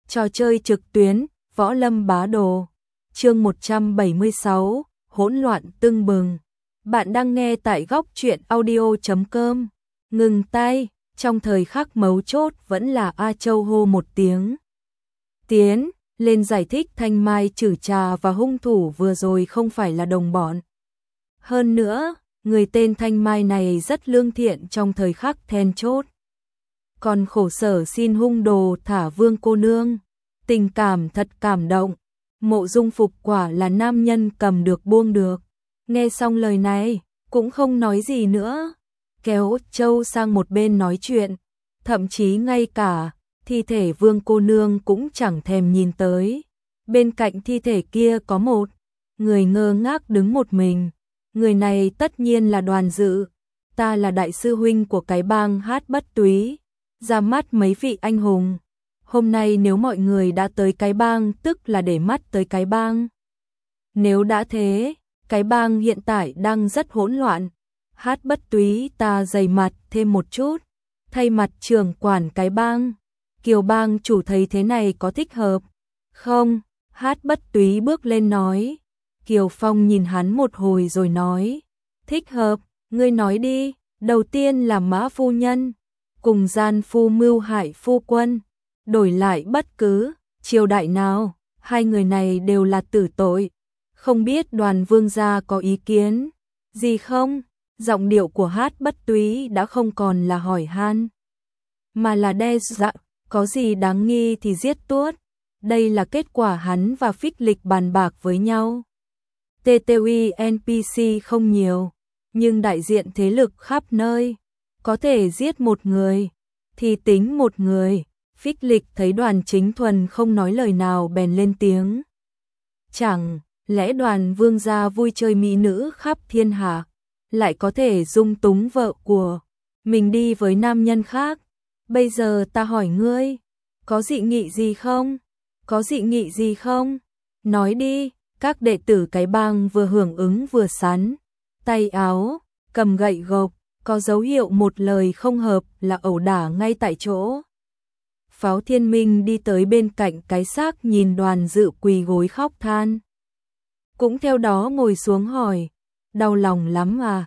Trò chơi trực tuyến, Võ Lâm Bá Đồ. Chương 176, hỗn loạn tưng bừng. Bạn đang nghe tại góc truyện audio.com. Ngừng tay, trong thời khắc mấu chốt vẫn là A Châu hô một tiếng. Tiến lên giải thích Thanh Mai Trử Trà và hung thủ vừa rồi không phải là đồng bọn. Hơn nữa, người tên Thanh Mai này rất lương thiện trong thời khắc then chốt. Còn khổ sở xin hung đồ thả Vương cô nương. Tình cảm thật cảm động. Mộ Dung Phục quả là nam nhân cầm được buông được. Nghe xong lời này, cũng không nói gì nữa. Kéo Châu sang một bên nói chuyện. Thậm chí ngay cả thi thể Vương cô nương cũng chẳng thèm nhìn tới. Bên cạnh thi thể kia có một người ngơ ngác đứng một mình. Người này tất nhiên là Đoàn Dự. Ta là đại sư huynh của cái bang Hát Bất Túy. Ra mắt mấy vị anh hùng. Hôm nay nếu mọi người đã tới cái bang tức là để mắt tới cái bang. Nếu đã thế, cái bang hiện tại đang rất hỗn loạn. Hát Bất Túy ta dày mặt thêm một chút. Thay mặt trưởng quản cái bang. Kiều bang chủ thấy thế này có thích hợp? Không, Hát Bất Túy bước lên nói. Kiều Phong nhìn hắn một hồi rồi nói. Thích hợp, ngươi nói đi. Đầu tiên là Mã phu nhân. Cùng gian phu mưu hại phu quân. Đổi lại bất cứ triều đại nào, hai người này đều là tử tội. Không biết Đoàn vương gia có ý kiến gì không? Giọng điệu của Hát Bất Túy đã không còn là hỏi han, mà là đe dọa, có gì đáng nghi thì giết tuốt. Đây là kết quả hắn và Phích Lịch bàn bạc với nhau. TTUI NPC không nhiều, nhưng đại diện thế lực khắp nơi. Có thể giết một người, thì tính một người. Phích Lịch thấy Đoàn Chính Thuần không nói lời nào bèn lên tiếng. Chẳng lẽ Đoàn vương gia vui chơi mỹ nữ khắp thiên hạ, lại có thể dung túng vợ của mình đi với nam nhân khác? Bây giờ ta hỏi ngươi, có dị nghị gì không? Có dị nghị gì không? Nói đi. Các đệ tử cái bang vừa hưởng ứng vừa sắn tay áo, cầm gậy gộc, có dấu hiệu một lời không hợp là ẩu đả ngay tại chỗ. Pháo Thiên Minh đi tới bên cạnh cái xác nhìn Đoàn Dự quỳ gối khóc than. Cũng theo đó ngồi xuống hỏi, đau lòng lắm à?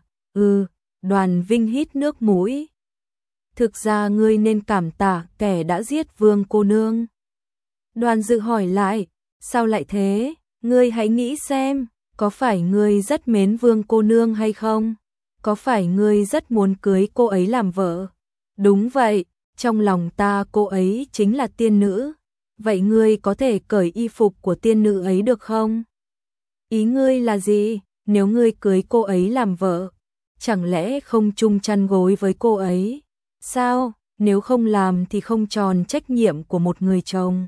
Đoàn Vinh hít nước mũi. Thực ra ngươi nên cảm tạ kẻ đã giết Vương cô nương. Đoàn Dự hỏi lại, sao lại thế? Ngươi hãy nghĩ xem, có phải ngươi rất mến Vương cô nương hay không? Có phải ngươi rất muốn cưới cô ấy làm vợ? Đúng vậy. Trong lòng ta cô ấy chính là tiên nữ. Vậy ngươi có thể cởi y phục của tiên nữ ấy được không? Ý ngươi là gì? Nếu ngươi cưới cô ấy làm vợ, chẳng lẽ không chung chăn gối với cô ấy? Sao? Nếu không làm thì không tròn trách nhiệm của một người chồng.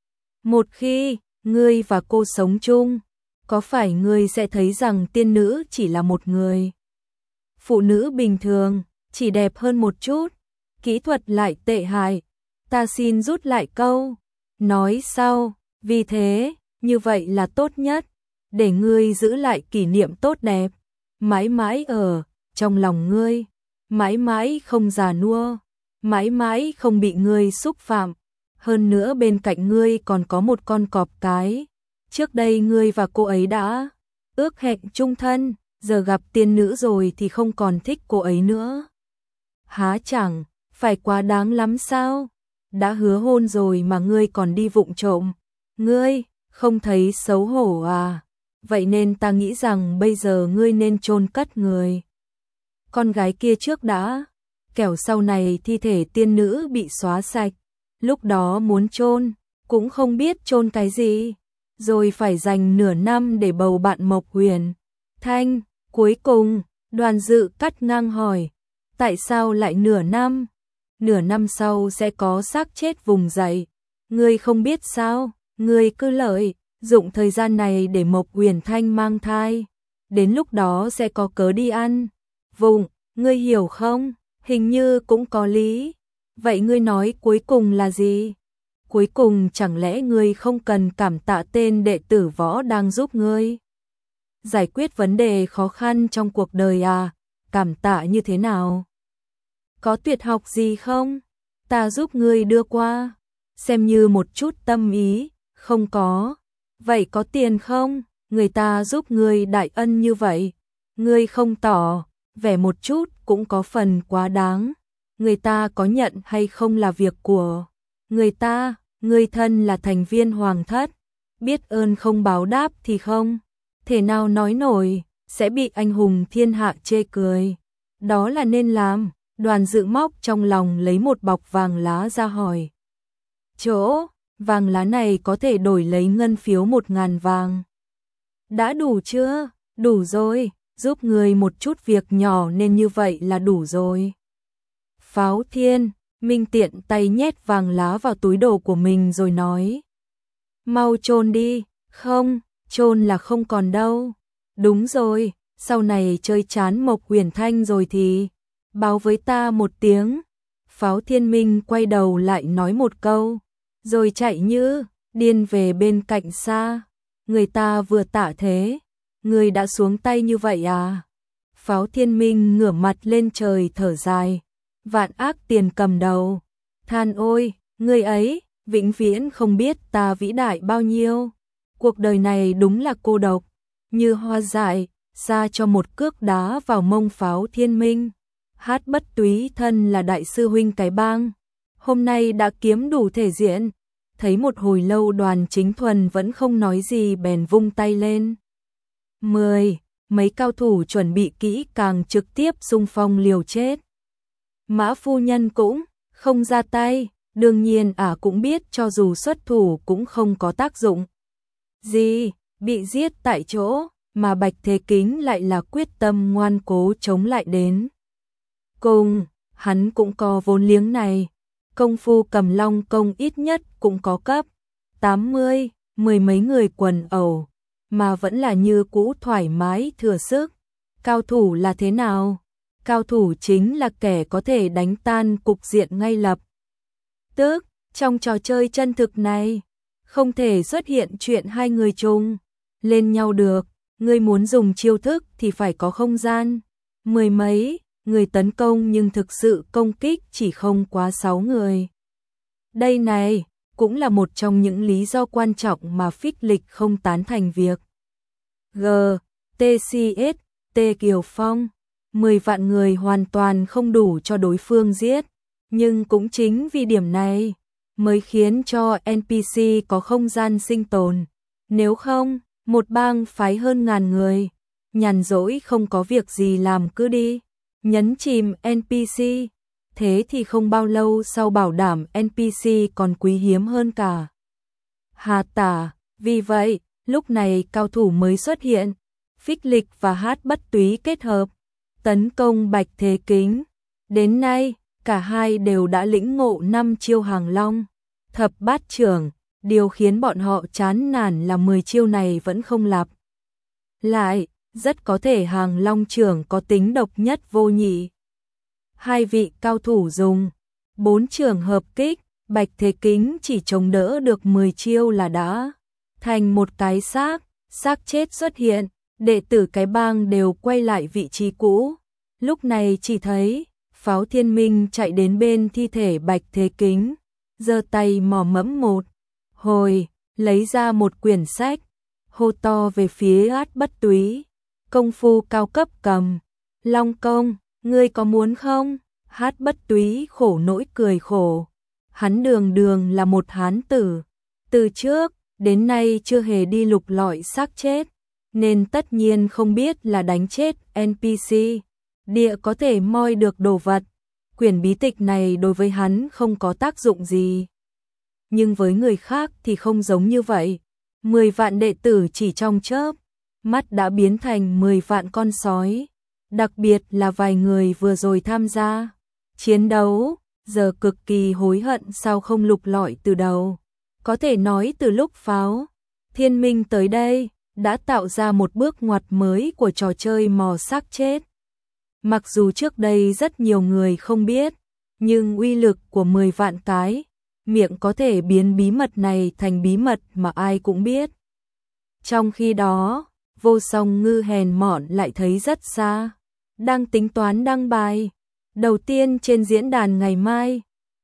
Một khi ngươi và cô sống chung, có phải ngươi sẽ thấy rằng tiên nữ chỉ là một người phụ nữ bình thường, chỉ đẹp hơn một chút, kỹ thuật lại tệ hại? Ta xin rút lại câu nói sau, vì thế, như vậy là tốt nhất, để ngươi giữ lại kỷ niệm tốt đẹp, mãi mãi ở trong lòng ngươi, mãi mãi không già nua, mãi mãi không bị ngươi xúc phạm. Hơn nữa bên cạnh ngươi còn có một con cọp cái. Trước đây ngươi và cô ấy đã ước hẹn chung thân, giờ gặp tiên nữ rồi thì không còn thích cô ấy nữa. Há chẳng phải quá đáng lắm sao? Đã hứa hôn rồi mà ngươi còn đi vụng trộm. Ngươi không thấy xấu hổ à? Vậy nên ta nghĩ rằng bây giờ ngươi nên chôn cất người con gái kia trước đã, kẻo sau này thi thể tiên nữ bị xóa sạch. Lúc đó muốn chôn cũng không biết chôn cái gì, rồi phải dành nửa năm để bầu bạn Mộc Huyền Thanh. Cuối cùng, Đoàn Dự cắt ngang hỏi, tại sao lại nửa năm? Nửa năm sau sẽ có xác chết vùng dậy. Ngươi không biết sao? Ngươi cứ lợi dụng thời gian này để Mộc Huyền Thanh mang thai. Đến lúc đó sẽ có cớ đi ăn vùng, ngươi hiểu không? Hình như cũng có lý. Vậy ngươi nói cuối cùng là gì? Cuối cùng chẳng lẽ ngươi không cần cảm tạ tên đệ tử võ đang giúp ngươi giải quyết vấn đề khó khăn trong cuộc đời à? Cảm tạ như thế nào? Có tuyệt học gì không? Ta giúp ngươi đưa qua. xem như một chút tâm ý, không có. Vậy có tiền không? Người ta giúp ngươi đại ân như vậy, ngươi không tỏ vẻ một chút cũng có phần quá đáng. Người ta có nhận hay không là việc của người ta, ngươi thân là thành viên hoàng thất, biết ơn không báo đáp thì không thể nào nói nổi, sẽ bị anh hùng thiên hạ chê cười. Đó là nên làm. Đoàn Dự móc trong lòng lấy một bọc vàng lá ra hỏi. Chỗ, vàng lá này có thể đổi lấy ngân phiếu 1.000 vàng. Đã đủ chưa? Đủ rồi, giúp người một chút việc nhỏ nên như vậy là đủ rồi. Pháo Thiên Minh tiện tay nhét vàng lá vào túi đồ của mình rồi nói. Mau chôn đi, không, chôn là không còn đâu. Đúng rồi, sau này chơi chán Mộc Huyền Thanh rồi thì báo với ta một tiếng. Pháo Thiên Minh quay đầu lại nói một câu, rồi chạy như điên về bên cạnh xa. Người ta vừa tạ thế, người đã xuống tay như vậy à? Pháo Thiên Minh ngửa mặt lên trời thở dài, vạn ác tiền cầm đầu, than ôi, người ấy, vĩnh viễn không biết ta vĩ đại bao nhiêu. Cuộc đời này đúng là cô độc, như hoa dại, xa cho một cước đá vào mông Pháo Thiên Minh. Hát Bất Túy thân là đại sư huynh cái bang, hôm nay đã kiếm đủ thể diện. Thấy một hồi lâu Đoàn Chính Thuần vẫn không nói gì bèn vung tay lên. 10, mấy cao thủ chuẩn bị kỹ càng trực tiếp xung phong liều chết. Mã phu nhân cũng không ra tay, đương nhiên cũng biết cho dù xuất thủ cũng không có tác dụng gì, bị giết tại chỗ, mà Bạch Thế Kính lại là quyết tâm ngoan cố chống lại đến cùng. Hắn cũng có vốn liếng này, công phu Cầm Long công ít nhất cũng có cấp 80, mười mấy người quần ẩu, mà vẫn là như cũ thoải mái thừa sức. Cao thủ là thế nào? Cao thủ chính là kẻ có thể đánh tan cục diện ngay lập tức. Trong trò chơi chân thực này, không thể xuất hiện chuyện hai người chung lên nhau được. Ngươi muốn dùng chiêu thức thì phải có không gian. Mười mấy người tấn công nhưng thực sự công kích chỉ không quá 6 người. Đây này, cũng là một trong những lý do quan trọng mà Phích Lịch không tán thành việc GTCS, T Kiều Phong. 10 vạn người hoàn toàn không đủ cho đối phương giết. Nhưng cũng chính vì điểm này mới khiến cho NPC có không gian sinh tồn. Nếu không, một bang phái hơn ngàn người, nhàn rỗi không có việc gì làm cứ đi nhấn chìm NPC. Thế thì không bao lâu sau bảo đảm NPC còn quý hiếm hơn cả Hà Tả. Vì vậy, lúc này cao thủ mới xuất hiện. Phích Lịch và Hát Bất Túy kết hợp tấn công Bạch Thế Kính. Đến nay, cả hai đều đã lĩnh ngộ 5 chiêu Hàng Long Thập Bát Chưởng. Điều khiến bọn họ chán nản là 10 chiêu này vẫn không lặp lại, rất có thể Hàng Long Chưởng có tính độc nhất vô nhị. Hai vị cao thủ dùng 4 chưởng hợp kích, Bạch Thế Kính chỉ chống đỡ được 10 chiêu là đã thành một cái xác chết xuất hiện. Đệ tử cái bang đều quay lại vị trí cũ. Lúc này chỉ thấy Pháo Thiên Minh chạy đến bên thi thể Bạch Thế Kính, giơ tay mò mẫm một hồi, lấy ra một quyển sách, hô to về phía Hát Bất Túy. Công phu cao cấp Cầm Long công, ngươi có muốn không? Hát Bất Túy khổ nỗi cười khổ. Hắn đường đường là một hán tử, từ trước đến nay chưa hề đi lục lọi xác chết, nên tất nhiên không biết là đánh chết NPC địa có thể moi được đồ vật. Quyển bí tịch này đối với hắn không có tác dụng gì. Nhưng với người khác thì không giống như vậy. 10 vạn đệ tử chỉ trong chớp mắt đã biến thành 10 vạn con sói. Đặc biệt là vài người vừa rồi tham gia chiến đấu, giờ cực kỳ hối hận sao không lục lọi từ đầu. Có thể nói từ lúc Pháo Thiên Minh tới đây, đã tạo ra một bước ngoặt mới của trò chơi mò xác chết. Mặc dù trước đây rất nhiều người không biết, nhưng uy lực của 10 vạn cái miệng có thể biến bí mật này thành bí mật mà ai cũng biết. Trong khi đó, Vô Song Ngư hèn mọn lại thấy rất xa, đang tính toán đăng bài đầu tiên trên diễn đàn ngày mai.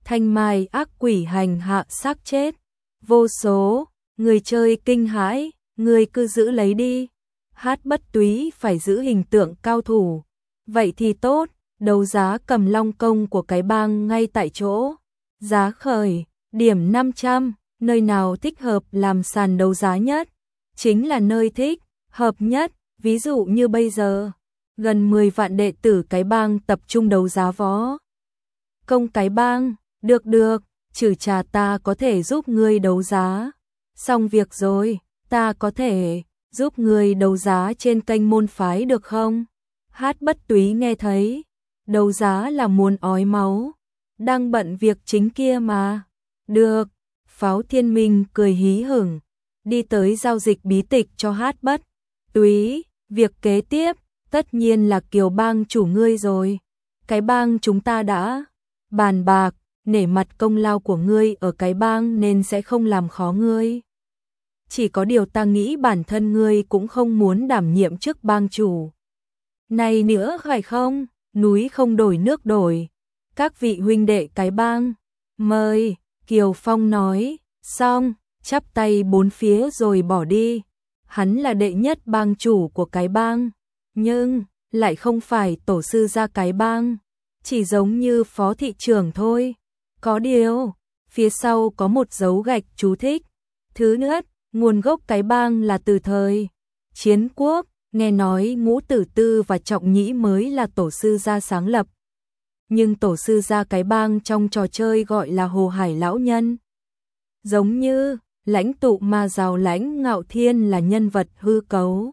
thanh mai ác quỷ hành hạ xác chết. Vô số người chơi kinh hãi, người cứ giữ lấy đi. Hát Bất Túy phải giữ hình tượng cao thủ. Vậy thì tốt, đấu giá Cầm Long công của cái bang ngay tại chỗ. Giá khởi, điểm 500, nơi nào thích hợp làm sàn đấu giá nhất? Chính là nơi thích, hợp nhất, ví dụ như bây giờ. Gần 10 vạn đệ tử cái bang tập trung đấu giá võ công cái bang. Được, trừ trà ta có thể giúp ngươi đấu giá. Xong việc rồi, ta có thể giúp ngươi đấu giá trên kênh môn phái được không? Hát Bất Túy nghe thấy, đấu giá là muốn ói máu. Đang bận việc chính kia mà. Được, Pháo Thiên Minh cười hí hửng, đi tới giao dịch bí tịch cho Hát Bất Túy. Việc kế tiếp, tất nhiên là Kiều bang chủ ngươi rồi. Cái bang chúng ta đã bàn bạc, nể mặt công lao của ngươi ở cái bang nên sẽ không làm khó ngươi. Chỉ có điều ta nghĩ bản thân ngươi cũng không muốn đảm nhiệm chức bang chủ này nữa phải không? Núi không đổi nước đổi. Các vị huynh đệ cái bang, mời. Kiều Phong nói, xong, chắp tay bốn phía rồi bỏ đi. Hắn là đệ nhất bang chủ của cái bang, nhưng lại không phải tổ sư gia cái bang, chỉ giống như phó thị trưởng thôi. Có điều, phía sau có một dấu gạch chú thích. Thứ nhất, nguồn gốc cái bang là từ thời Chiến Quốc, nghe nói Ngũ Tử Tư và Trọng Nhĩ mới là tổ sư gia sáng lập. Nhưng tổ sư gia cái bang trong trò chơi gọi là Hồ Hải lão nhân. Giống như lãnh tụ Ma Giáo Lãnh Ngạo Thiên là nhân vật hư cấu.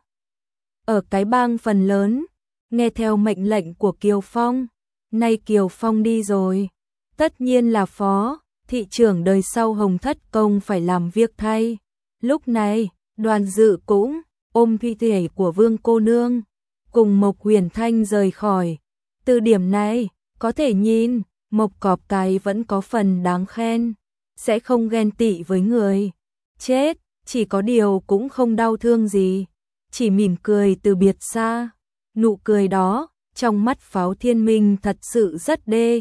Ở cái bang phần lớn, nghe theo mệnh lệnh của Kiều Phong. Nay Kiều Phong đi rồi, tất nhiên là phó thị trưởng đời sau Hồng Thất Công phải làm việc thay. Lúc này, Đoàn Dự cũng ôm thi thể của Vương cô nương, cùng Mộc Huyền Thanh rời khỏi. Từ điểm này, có thể nhìn, Mộc Cọp Cái vẫn có phần đáng khen, sẽ không ghen tị với người chết, chỉ có điều cũng không đau thương gì, chỉ mỉm cười từ biệt xa. Nụ cười đó, trong mắt Pháo Thiên Minh thật sự rất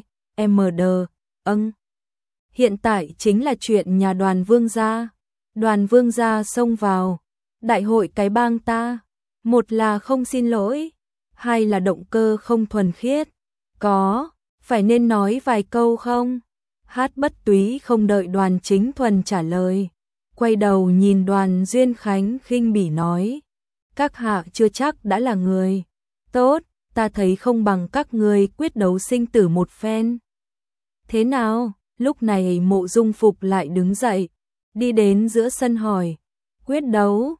hiện tại chính là chuyện nhà Đoàn Vương gia. Đoàn Vương gia xông vào đại hội cái bang ta, một là không xin lỗi, hai là động cơ không thuần khiết. Có phải nên nói vài câu không? Hát Bất Túy không đợi Đoàn Chính Thuần trả lời, quay đầu nhìn Đoàn Duyên Khánh khinh bỉ nói, các hạ chưa chắc đã là người tốt, ta thấy không bằng các ngươi quyết đấu sinh tử một phen. Thế nào? Lúc này Mộ Dung Phục lại đứng dậy, đi đến giữa sân hỏi, quyết đấu?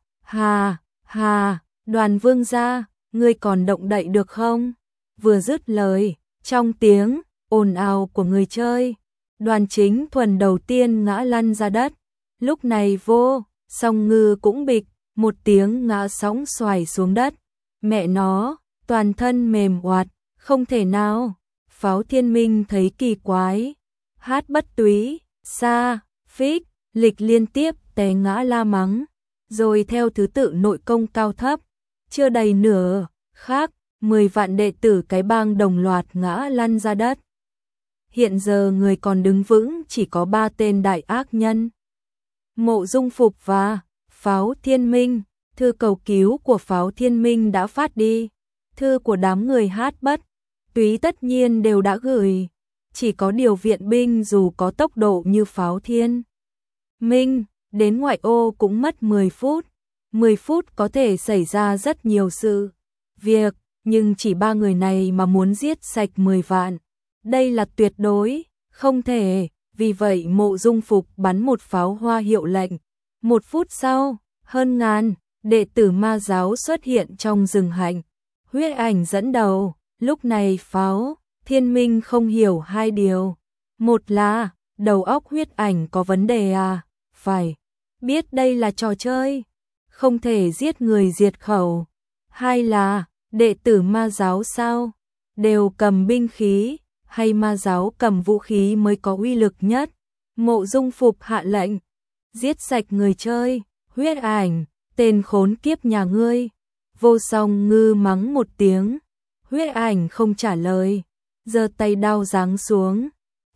Hà, Đoàn Vương gia, ngươi còn động đậy được không? Vừa dứt lời, trong tiếng ồn ào của người chơi, Đoàn Chính Thuần đầu tiên ngã lăn ra đất. Lúc này Vô Song Ngư cũng bịch một tiếng ngã sóng xoài xuống đất. Mẹ nó, toàn thân mềm oạt, không thể nào. Pháo Thiên Minh thấy kỳ quái. Hát Bất Túy, Sa, Phích, Lịch liên tiếp té ngã la mắng, rồi theo thứ tự nội công cao thấp. Chưa đầy nửa khác, 10 vạn đệ tử cái bang đồng loạt ngã lăn ra đất. Hiện giờ người còn đứng vững chỉ có 3 tên đại ác nhân. Mộ Dung Phục và Pháo Thiên Minh. Thư cầu cứu của Pháo Thiên Minh đã phát đi. Thư của đám người Hát Bất Túy tất nhiên đều đã gửi. Chỉ có điều viện binh dù có tốc độ như Pháo Thiên Minh, đến ngoại ô cũng mất 10 phút. 10 phút có thể xảy ra rất nhiều sự việc, nhưng chỉ 3 người này mà muốn giết sạch 10 vạn. Đây là tuyệt đối không thể, vì vậy Mộ Dung Phục bắn một pháo hoa hiệu lệnh. 1 phút sau, hơn ngàn đệ tử Ma giáo xuất hiện trong rừng hạnh. Huyết Ảnh dẫn đầu, lúc này Pháo Thiên Minh không hiểu hai điều. Một là, đầu óc Huyết Ảnh có vấn đề à, phải biết đây là trò chơi, không thể giết người diệt khẩu. Hai là, đệ tử Ma giáo sao, đều cầm binh khí, hay Ma giáo cầm vũ khí mới có uy lực nhất. Mộ Dung Phục hạ lệnh, giết sạch người chơi. Huyết Ảnh, tên khốn kiếp nhà ngươi. Vô Song Ngư mắng một tiếng. Huyết Ảnh không trả lời, giơ tay đao giáng xuống.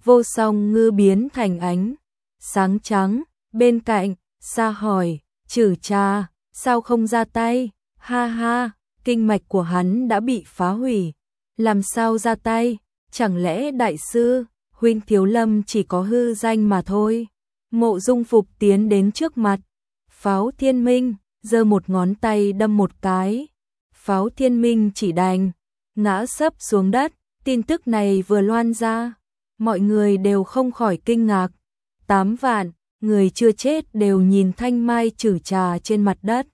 Vô Song Ngư biến thành ánh sáng trắng, bên cạnh, Sa hỏi, Trử Trà, sao không ra tay? Ha ha, kinh mạch của hắn đã bị phá hủy, làm sao ra tay? Chẳng lẽ đại sư, huynh Thiếu Lâm chỉ có hư danh mà thôi? Mộ Dung Phục tiến đến trước mặt, Pháo Thiên Minh, giơ một ngón tay đâm một cái. Pháo Thiên Minh chỉ đành ngã sấp xuống đất. Tin tức này vừa loan ra, mọi người đều không khỏi kinh ngạc. 8 vạn người chưa chết đều nhìn thanh mai Trử Trà trên mặt đất.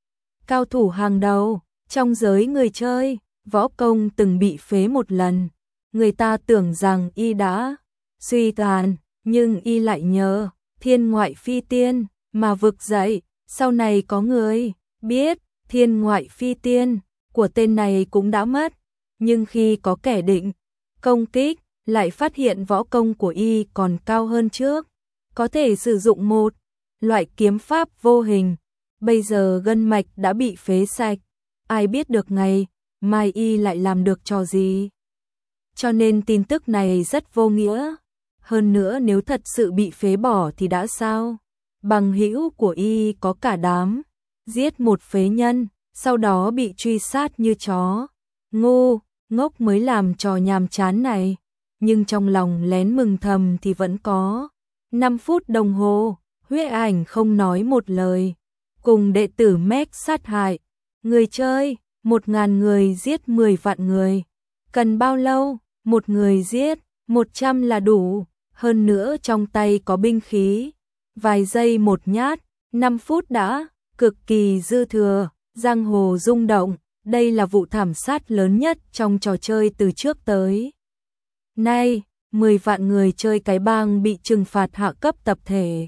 Cao thủ hàng đầu trong giới người chơi, võ công từng bị phế một lần. Người ta tưởng rằng y đã suy tàn, nhưng y lại nhờ thiên ngoại phi tiên mà vực dậy. Sau này có người biết thiên ngoại phi tiên của tên này cũng đã mất, nhưng khi có kẻ định công kích, lại phát hiện võ công của y còn cao hơn trước, có thể sử dụng một loại kiếm pháp vô hình. Bây giờ gân mạch đã bị phế sạch, ai biết được ngày mai y lại làm được trò gì. Cho nên tin tức này rất vô nghĩa. Hơn nữa nếu thật sự bị phế bỏ thì đã sao? Bằng hữu của y có cả đám, giết một phế nhân, sau đó bị truy sát như chó. Ngu, ngốc mới làm trò nhàm chán này. Nhưng trong lòng lén mừng thầm thì vẫn có. 5 phút đồng hồ, Huyết Ảnh không nói một lời, cùng đệ tử Mech sát hại. Người chơi, 1000 người giết 10 vạn người. Cần bao lâu? Một người giết 100 là đủ. Hơn nữa trong tay có binh khí. Vài giây một nhát, 5 phút đã, cực kỳ dư thừa. Giang hồ rung động. Đây là vụ thảm sát lớn nhất trong trò chơi từ trước tới nay. 10 vạn người chơi cái bang bị trừng phạt hạ cấp tập thể.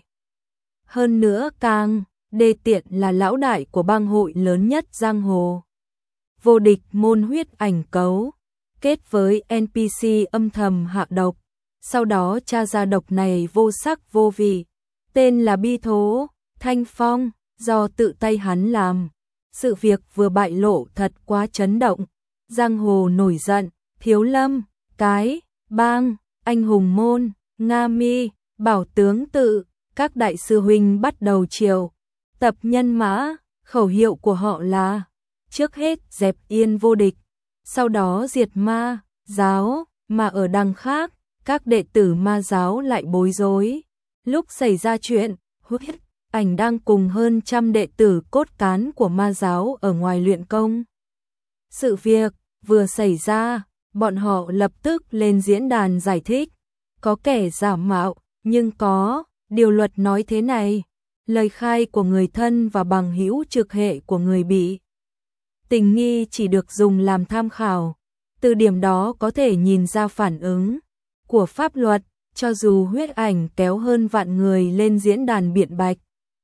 Hơn nữa càng đê tiện là lão đại của bang hội lớn nhất giang hồ. Vô địch môn Huyết Ảnh cấu kết với NPC âm thầm hạ độc, sau đó tra ra độc này vô sắc vô vị, tên là Bi Thố Thanh Phong, do tự tay hắn làm. Sự việc vừa bại lộ thật quá chấn động, giang hồ nổi giận. Thiếu Lâm, cái bang, anh hùng môn, Nga Mi, Bảo Tướng Tự, các đại sư huynh bắt đầu triệu tập nhân mã. Khẩu hiệu của họ là trước hết dẹp yên vô địch, sau đó diệt ma giáo. Mà ở đằng khác, các đệ tử ma giáo lại bối rối. Lúc xảy ra chuyện, Huyết Ảnh đang cùng hơn 100 đệ tử cốt cán của ma giáo ở ngoài luyện công. Sự việc vừa xảy ra, bọn họ lập tức lên diễn đàn giải thích. Có kẻ giả mạo, nhưng có điều luật nói thế này. Lời khai của người thân và bằng hữu trực hệ của người bị tình nghi chỉ được dùng làm tham khảo. Từ điểm đó có thể nhìn ra phản ứng của pháp luật. Cho dù Huyết Ảnh kéo hơn vạn người lên diễn đàn biện bạch,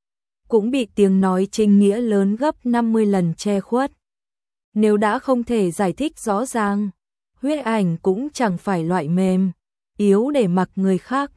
cũng bị tiếng nói chính nghĩa lớn gấp 50 lần che khuất. Nếu đã không thể giải thích rõ ràng, Huyết Ảnh cũng chẳng phải loại mềm yếu để mặc người khác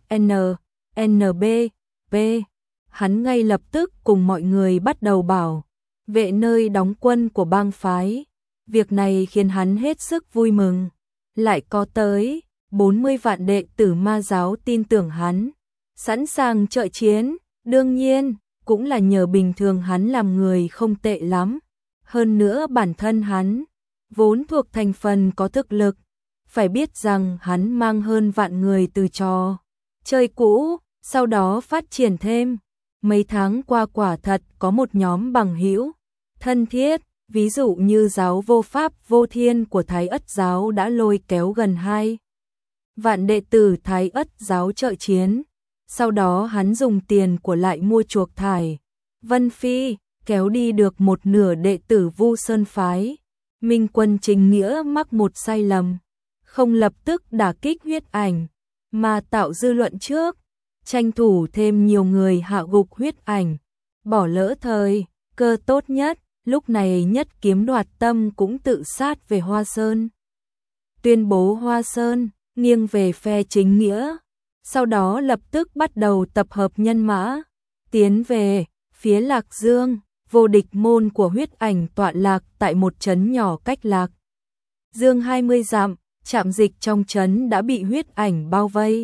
NB P. Hắn ngay lập tức cùng mọi người bắt đầu bảo vệ nơi đóng quân của bang phái. Việc này khiến hắn hết sức vui mừng. Lại có tới 40 vạn đệ tử ma giáo tin tưởng hắn, sẵn sàng trợ chiến. Đương nhiên, cũng là nhờ bình thường hắn làm người không tệ lắm. Hơn nữa bản thân hắn vốn thuộc thành phần có thực lực. Phải biết rằng hắn mang hơn vạn người từ trò chơi cũ, sau đó phát triển thêm. Mấy tháng qua quả thật có một nhóm bằng hữu thân thiết, ví dụ như giáo vô pháp vô thiên của Thái Ất giáo đã lôi kéo gần 2 vạn đệ tử Thái Ất giáo trợ chiến. Sau đó hắn dùng tiền của lại mua chuộc Thải Vân Phi, kéo đi được một nửa đệ tử Vu Sơn phái. Minh Quân chính nghĩa mắc một sai lầm, không lập tức đả kích Huyết Ảnh, mà tạo dư luận trước, tranh thủ thêm nhiều người hạ gục Huyết Ảnh, bỏ lỡ thời cơ tốt nhất. Lúc này Nhất Kiếm Đoạt Tâm cũng tự sát về Hoa Sơn, tuyên bố Hoa Sơn nghiêng về phe chính nghĩa. Sau đó lập tức bắt đầu tập hợp nhân mã, tiến về phía Lạc Dương. Vô địch môn của Huyết Ảnh tọa lạc tại một trấn nhỏ cách Lạc Dương 20 dặm, trạm dịch trong trấn đã bị Huyết Ảnh bao vây.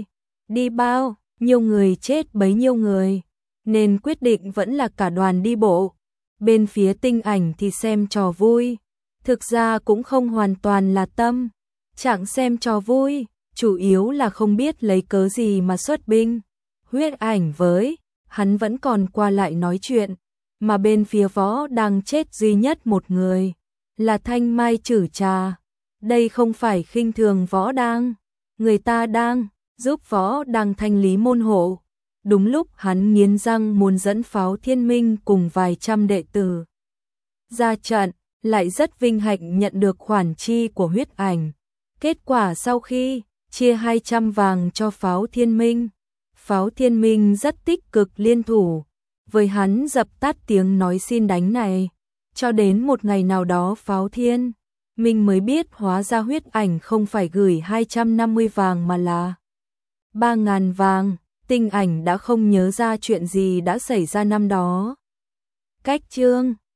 đi bao nhiêu người chết bấy nhiêu người, nên quyết định vẫn là cả đoàn đi bộ. Bên phía Tinh Ảnh thì xem trò vui, thực ra cũng không hoàn toàn là tâm trạng xem trò vui, chủ yếu là không biết lấy cớ gì mà xuất binh. Huyết Ảnh với hắn vẫn còn qua lại nói chuyện, mà bên phía Võ đang chết duy nhất một người, là Thanh Mai Chử Trà. Đây không phải khinh thường Võ Đang, người ta đang giúp Võ Đang thanh lý môn hộ. Đúng lúc hắn nghiến răng muốn dẫn Pháo Thiên Minh cùng vài trăm đệ tử ra trận, lại rất vinh hạnh nhận được khoản chi của Huyết Ảnh. Kết quả sau khi chia 200 vàng cho Pháo Thiên Minh, Pháo Thiên Minh rất tích cực liên thủ với hắn dập tắt tiếng nói xin đánh này. Cho đến một ngày nào đó Pháo Thiên Minh mới biết hóa ra Huyết Ảnh không phải gửi 250 vàng mà là 3.000 vàng. Tinh Ảnh đã không nhớ ra chuyện gì đã xảy ra năm đó. Cách chương